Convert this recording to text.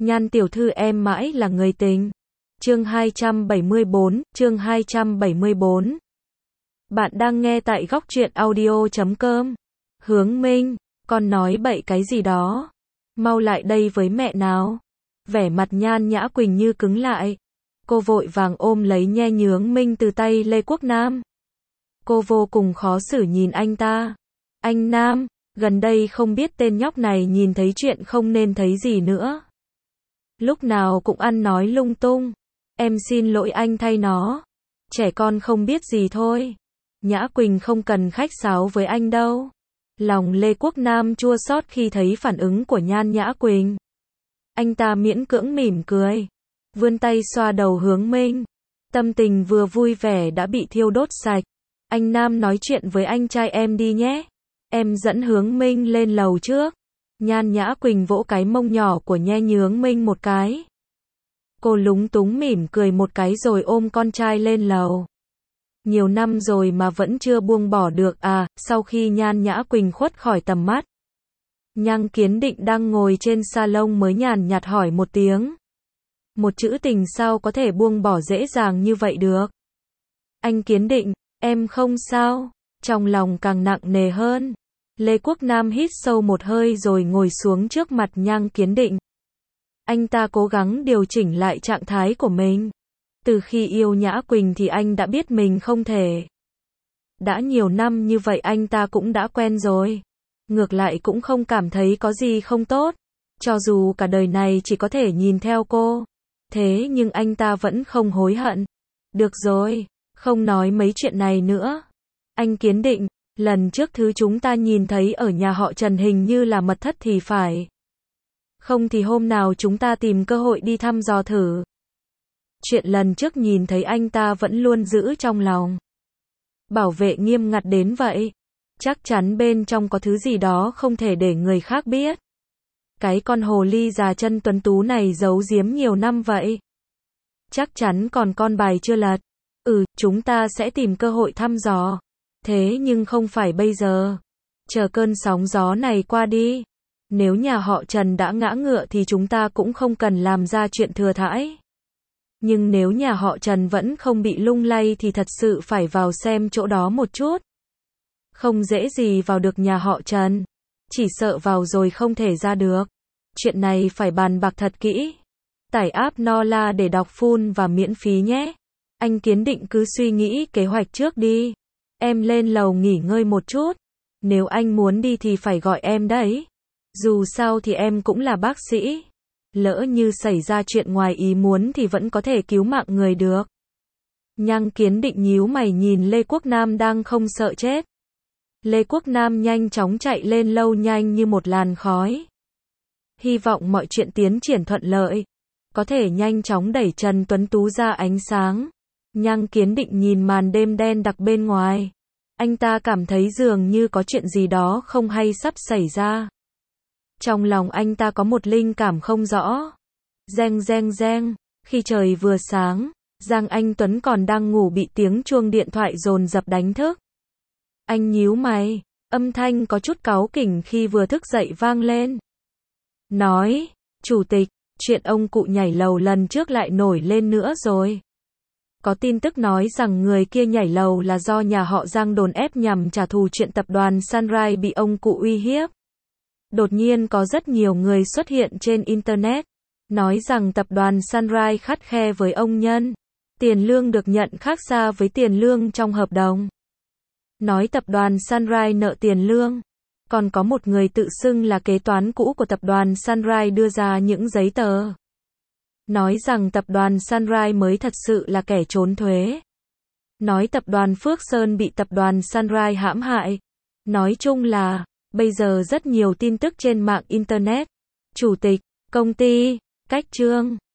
Nhan tiểu thư em mãi là người tình. Chương 274. Bạn đang nghe tại góc truyện audio.com. Hướng Minh, con nói bậy cái gì đó. Mau lại đây với mẹ nào. Vẻ mặt Nhan Nhã Quỳnh như cứng lại. Cô vội vàng ôm lấy Nhe Nhướng Minh từ tay Lê Quốc Nam. Cô vô cùng khó xử nhìn anh ta. Anh Nam, gần đây không biết tên nhóc này nhìn thấy chuyện không nên thấy gì nữa. Lúc nào cũng ăn nói lung tung. Em xin lỗi anh thay nó. Trẻ con không biết gì thôi. Nhã Quỳnh không cần khách sáo với anh đâu. Lòng Lê Quốc Nam chua xót khi thấy phản ứng của Nhan Nhã Quỳnh. Anh ta miễn cưỡng mỉm cười. Vươn tay xoa đầu Hướng Minh. Tâm tình vừa vui vẻ đã bị thiêu đốt sạch. Anh Nam nói chuyện với anh trai em đi nhé. Em dẫn Hướng Minh lên lầu trước. Nhan Nhã Quỳnh vỗ cái mông nhỏ của Nhe Nhướng Minh một cái. Cô lúng túng mỉm cười một cái rồi ôm con trai lên lầu. Nhiều năm rồi mà vẫn chưa buông bỏ được à. Sau khi Nhan Nhã Quỳnh khuất khỏi tầm mắt, Nhan Kiến Định đang ngồi trên salon mới nhàn nhạt hỏi một tiếng. Một chữ tình sao có thể buông bỏ dễ dàng như vậy được. Anh Kiến Định, em không sao. Trong lòng càng nặng nề hơn. Lê Quốc Nam hít sâu một hơi rồi ngồi xuống trước mặt Nhan Kiến Định. Anh ta cố gắng điều chỉnh lại trạng thái của mình. Từ khi yêu Nhã Quỳnh thì anh đã biết mình không thể. Đã nhiều năm như vậy anh ta cũng đã quen rồi. Ngược lại cũng không cảm thấy có gì không tốt. Cho dù cả đời này chỉ có thể nhìn theo cô. Thế nhưng anh ta vẫn không hối hận. Được rồi, không nói mấy chuyện này nữa. Anh Kiến Định, lần trước thứ chúng ta nhìn thấy ở nhà họ Trần hình như là mật thất thì phải. Không thì hôm nào chúng ta tìm cơ hội đi thăm dò thử. Chuyện lần trước nhìn thấy anh ta vẫn luôn giữ trong lòng. Bảo vệ nghiêm ngặt đến vậy. Chắc chắn bên trong có thứ gì đó không thể để người khác biết. Cái con hồ ly già chân tuấn tú này giấu giếm nhiều năm vậy. Chắc chắn còn con bài chưa lật. Chúng ta sẽ tìm cơ hội thăm dò. Thế nhưng không phải bây giờ. Chờ cơn sóng gió này qua đi. Nếu nhà họ Trần đã ngã ngựa thì chúng ta cũng không cần làm ra chuyện thừa thãi. Nhưng nếu nhà họ Trần vẫn không bị lung lay thì thật sự phải vào xem chỗ đó một chút. Không dễ gì vào được nhà họ Trần. Chỉ sợ vào rồi không thể ra được. Chuyện này phải bàn bạc thật kỹ. Tải app Nola để đọc full và miễn phí nhé. Anh Kiến Định cứ suy nghĩ kế hoạch trước đi. Em lên lầu nghỉ ngơi một chút. Nếu anh muốn đi thì phải gọi em đấy. Dù sao thì em cũng là bác sĩ. Lỡ như xảy ra chuyện ngoài ý muốn thì vẫn có thể cứu mạng người được. Nhan Kiến Định nhíu mày nhìn Lê Quốc Nam đang không sợ chết. Lê Quốc Nam nhanh chóng chạy lên lầu nhanh như một làn khói. Hy vọng mọi chuyện tiến triển thuận lợi. Có thể nhanh chóng đẩy Trần Tuấn Tú ra ánh sáng. Nhan Kiến Định nhìn màn đêm đen đặc bên ngoài. Anh ta cảm thấy dường như có chuyện gì đó không hay sắp xảy ra. Trong lòng anh ta có một linh cảm không rõ. Reng reng reng, khi trời vừa sáng, Giang Anh Tuấn còn đang ngủ bị tiếng chuông điện thoại dồn dập đánh thức. Anh nhíu mày, âm thanh có chút cáu kỉnh khi vừa thức dậy vang lên. Nói, chủ tịch, chuyện ông cụ nhảy lầu lần trước lại nổi lên nữa rồi. Có tin tức nói rằng người kia nhảy lầu là do nhà họ Giang đồn ép nhằm trả thù chuyện tập đoàn Sunrise bị ông cụ uy hiếp. Đột nhiên có rất nhiều người xuất hiện trên Internet, nói rằng tập đoàn Sunrise khắt khe với ông Nhân. Tiền lương được nhận khác xa với tiền lương trong hợp đồng. Nói tập đoàn Sunrise nợ tiền lương. Còn có một người tự xưng là kế toán cũ của tập đoàn Sunrise đưa ra những giấy tờ. Nói rằng tập đoàn Sunrise mới thật sự là kẻ trốn thuế. Nói tập đoàn Phước Sơn bị tập đoàn Sunrise hãm hại. Nói chung là, bây giờ rất nhiều tin tức trên mạng Internet. Chủ tịch, công ty, cách chương.